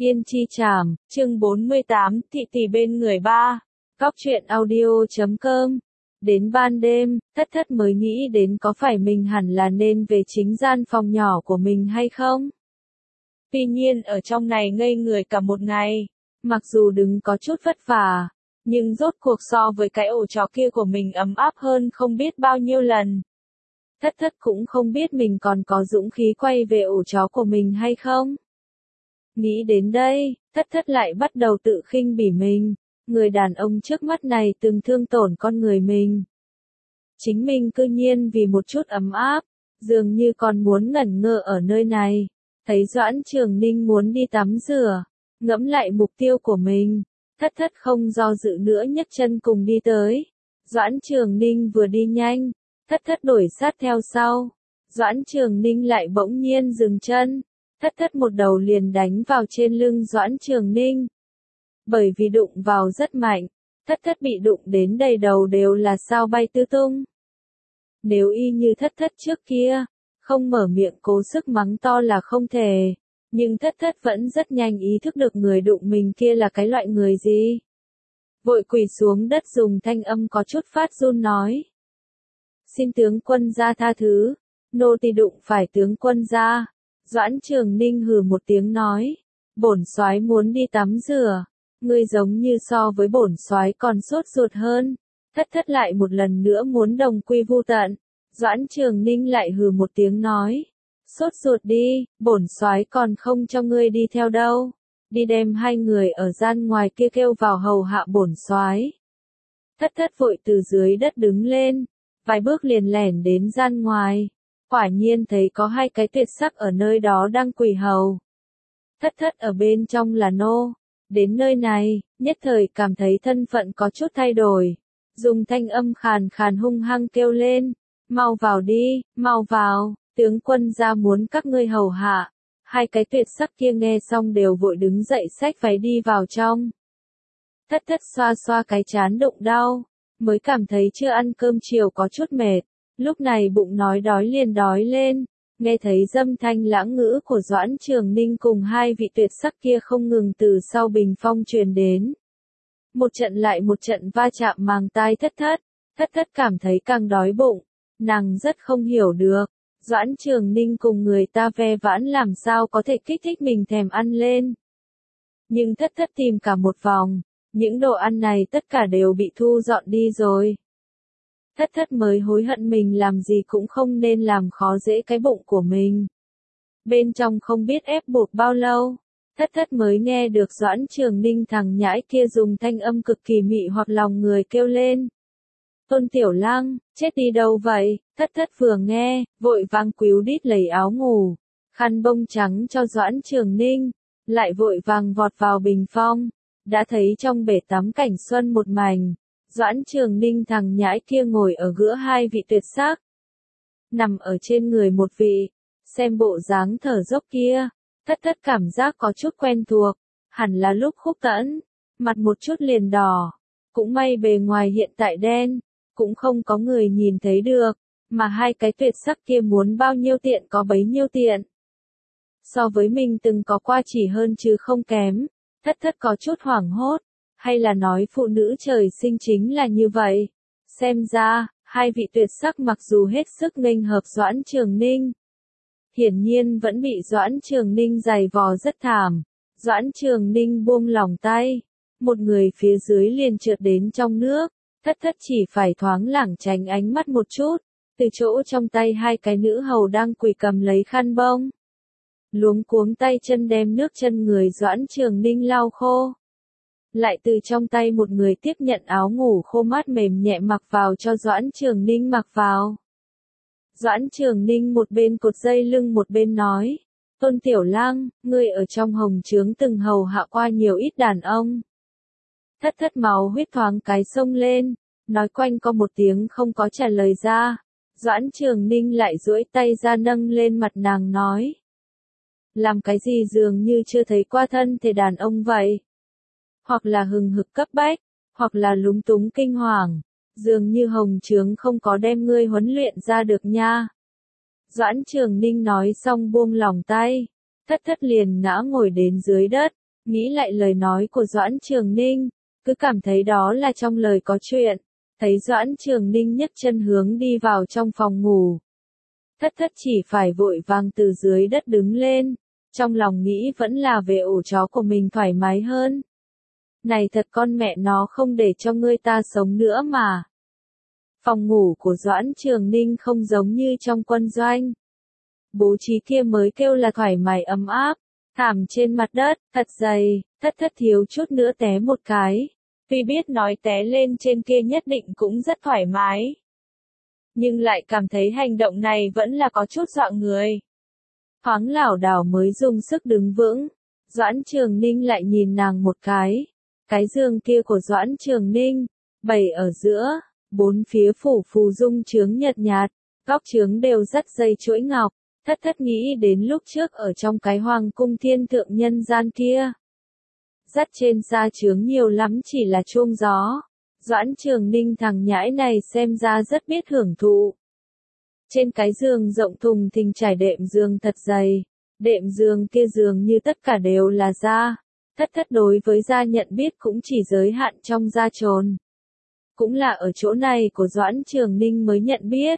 Yên chi trảm, chương 48, thị tỷ bên người ba. Góc truyện audio.com. Đến ban đêm, thất thất mới nghĩ đến có phải mình hẳn là nên về chính gian phòng nhỏ của mình hay không. Tuy nhiên ở trong này ngây người cả một ngày, mặc dù đứng có chút vất vả, nhưng rốt cuộc so với cái ổ chó kia của mình ấm áp hơn không biết bao nhiêu lần. Thất thất cũng không biết mình còn có dũng khí quay về ổ chó của mình hay không. Nghĩ đến đây, thất thất lại bắt đầu tự khinh bỉ mình, người đàn ông trước mắt này từng thương tổn con người mình. Chính mình cư nhiên vì một chút ấm áp, dường như còn muốn ngẩn ngơ ở nơi này. Thấy Doãn Trường Ninh muốn đi tắm rửa, ngẫm lại mục tiêu của mình, thất thất không do dự nữa nhấc chân cùng đi tới. Doãn Trường Ninh vừa đi nhanh, thất thất đuổi sát theo sau. Doãn Trường Ninh lại bỗng nhiên dừng chân. Thất thất một đầu liền đánh vào trên lưng Doãn Trường Ninh. Bởi vì đụng vào rất mạnh, thất thất bị đụng đến đầy đầu đều là sao bay tứ tung. Nếu y như thất thất trước kia, không mở miệng cố sức mắng to là không thể, nhưng thất thất vẫn rất nhanh ý thức được người đụng mình kia là cái loại người gì. Vội quỳ xuống đất dùng thanh âm có chút phát run nói. Xin tướng quân gia tha thứ, nô tỳ đụng phải tướng quân gia. Doãn Trường Ninh hừ một tiếng nói, bổn soái muốn đi tắm rửa, ngươi giống như so với bổn soái còn sốt ruột hơn. Thất thất lại một lần nữa muốn đồng quy vu tận. Doãn Trường Ninh lại hừ một tiếng nói, sốt ruột đi, bổn soái còn không cho ngươi đi theo đâu, đi đem hai người ở gian ngoài kia kêu vào hầu hạ bổn soái. Thất thất vội từ dưới đất đứng lên, vài bước liền lẻn đến gian ngoài. Quả nhiên thấy có hai cái tuyệt sắc ở nơi đó đang quỳ hầu. Thất thất ở bên trong là nô. Đến nơi này, nhất thời cảm thấy thân phận có chút thay đổi. Dùng thanh âm khàn khàn hung hăng kêu lên. Mau vào đi, mau vào, tướng quân gia muốn các ngươi hầu hạ. Hai cái tuyệt sắc kia nghe xong đều vội đứng dậy xách váy đi vào trong. Thất thất xoa xoa cái trán đụng đau, mới cảm thấy chưa ăn cơm chiều có chút mệt. Lúc này bụng nói đói liền đói lên, nghe thấy dâm thanh lãng ngữ của Doãn Trường Ninh cùng hai vị tuyệt sắc kia không ngừng từ sau bình phong truyền đến. Một trận lại một trận va chạm màng tai thất thất cảm thấy càng đói bụng, nàng rất không hiểu được, Doãn Trường Ninh cùng người ta ve vãn làm sao có thể kích thích mình thèm ăn lên. Nhưng thất thất tìm cả một vòng, những đồ ăn này tất cả đều bị thu dọn đi rồi. Thất thất mới hối hận mình làm gì cũng không nên làm khó dễ cái bụng của mình. Bên trong không biết ép buộc bao lâu, thất thất mới nghe được Doãn Trường Ninh thằng nhãi kia dùng thanh âm cực kỳ mị hoặc lòng người kêu lên. Tôn Tiểu Lăng, chết đi đâu vậy? Thất thất vừa nghe, vội vàng quýu đít lấy áo ngủ, khăn bông trắng cho Doãn Trường Ninh, lại vội vàng vọt vào bình phong, đã thấy trong bể tắm cảnh xuân một mảnh. Doãn Trường Ninh thằng nhãi kia ngồi ở giữa hai vị tuyệt sắc. Nằm ở trên người một vị, xem bộ dáng thở dốc kia, thất thất cảm giác có chút quen thuộc, hẳn là lúc Khúc Tẫn, mặt một chút liền đỏ, cũng may bề ngoài hiện tại đen, cũng không có người nhìn thấy được, mà hai cái tuyệt sắc kia muốn bao nhiêu tiện có bấy nhiêu tiện. So với mình từng có qua chỉ hơn chứ không kém, thất thất có chút hoảng hốt. Hay là nói phụ nữ trời sinh chính là như vậy? Xem ra, hai vị tuyệt sắc mặc dù hết sức nghênh hợp Doãn Trường Ninh, hiển nhiên vẫn bị Doãn Trường Ninh giày vò rất thảm. Doãn Trường Ninh buông lỏng tay, một người phía dưới liền trượt đến trong nước, thất thất chỉ phải thoáng lảng tránh ánh mắt một chút, từ chỗ trong tay hai cái nữ hầu đang quỳ cầm lấy khăn bông. Luống cuống tay chân đem nước chân người Doãn Trường Ninh lau khô. Lại từ trong tay một người tiếp nhận áo ngủ khô mát mềm nhẹ mặc vào cho Doãn Trường Ninh mặc vào. Doãn Trường Ninh một bên cột dây lưng một bên nói, Tôn Tiểu Lăng, ngươi ở trong hồng trướng từng hầu hạ qua nhiều ít đàn ông. Thất thất máu huyết thoáng cái sông lên, nói quanh có một tiếng không có trả lời ra. Doãn Trường Ninh lại duỗi tay ra nâng lên mặt nàng nói. Làm cái gì dường như chưa thấy qua thân thể đàn ông vậy? Hoặc là hừng hực cấp bách, hoặc là lúng túng kinh hoàng, dường như hồng trướng không có đem ngươi huấn luyện ra được nha. Doãn Trường Ninh nói xong buông lỏng tay, thất thất liền ngã ngồi đến dưới đất, Nghĩ lại lời nói của Doãn Trường Ninh, cứ cảm thấy đó là trong lời có chuyện. Thấy Doãn Trường Ninh nhấc chân hướng đi vào trong phòng ngủ. Thất thất chỉ phải vội vàng từ dưới đất đứng lên. Trong lòng nghĩ vẫn là về ổ chó của mình thoải mái hơn. Này thật con mẹ nó không để cho ngươi ta sống nữa mà. Phòng ngủ của Doãn Trường Ninh không giống như trong quân doanh. Bố trí kia mới kêu là thoải mái ấm áp. Thảm trên mặt đất, thật dày, thất thất thiếu chút nữa té một cái. Tuy biết nói té lên trên kia nhất định cũng rất thoải mái. Nhưng lại cảm thấy hành động này vẫn là có chút dọa người. Thoáng lảo đảo mới dùng sức đứng vững. Doãn Trường Ninh lại nhìn nàng một cái. Cái giường kia của Doãn Trường Ninh, bày ở giữa, bốn phía phủ phù dung chướng nhợt nhạt, góc chướng đều dắt dây chuỗi ngọc. Thất thất nghĩ đến lúc trước ở trong cái hoàng cung thiên thượng nhân gian kia. Dắt trên da chướng nhiều lắm chỉ là chuông gió. Doãn Trường Ninh thằng nhãi này xem ra rất biết hưởng thụ. Trên cái giường rộng thùng thình trải đệm giường thật dày. Đệm giường kia dường như tất cả đều là da. Thất thất đối với da nhận biết cũng chỉ giới hạn trong da trồn. Cũng là ở chỗ này của Doãn Trường Ninh mới nhận biết.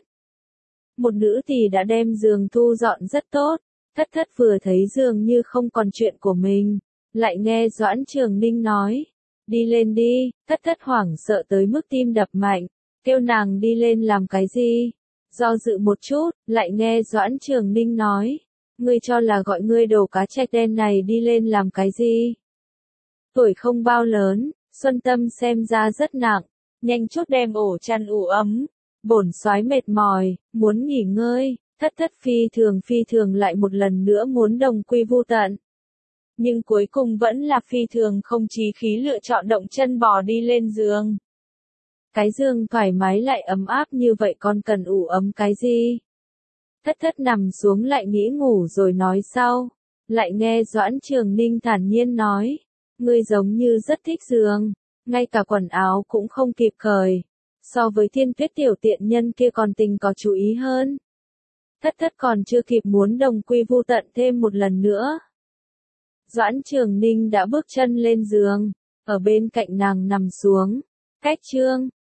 Một nữ thì đã đem giường thu dọn rất tốt. Thất thất vừa thấy giường như không còn chuyện của mình. Lại nghe Doãn Trường Ninh nói. Đi lên đi, thất thất hoảng sợ tới mức tim đập mạnh. Kêu nàng đi lên làm cái gì? Do dự một chút, lại nghe Doãn Trường Ninh nói. Ngươi cho là gọi ngươi đồ cá trạch đen này đi lên làm cái gì? Tuổi không bao lớn, Xuân Tâm xem ra rất nặng. Nhanh chút đem ổ chăn ủ ấm. Bổn soái mệt mỏi, muốn nghỉ ngơi. Thất thất phi thường lại một lần nữa muốn đồng quy vu tận. Nhưng cuối cùng vẫn là phi thường không chí khí lựa chọn động chân bò đi lên giường. Cái giường thoải mái lại ấm áp như vậy còn cần ủ ấm cái gì? Thất thất nằm xuống lại nghĩ ngủ rồi nói sau. Lại nghe Doãn Trường Ninh thản nhiên nói. Ngươi giống như rất thích giường. Ngay cả quần áo cũng không kịp cởi. So với Thiên Tuyết tiểu tiện nhân kia còn tình có chú ý hơn. Thất thất còn chưa kịp muốn đồng quy vu tận thêm một lần nữa. Doãn Trường Ninh đã bước chân lên giường. Ở bên cạnh nàng nằm xuống. Cách chương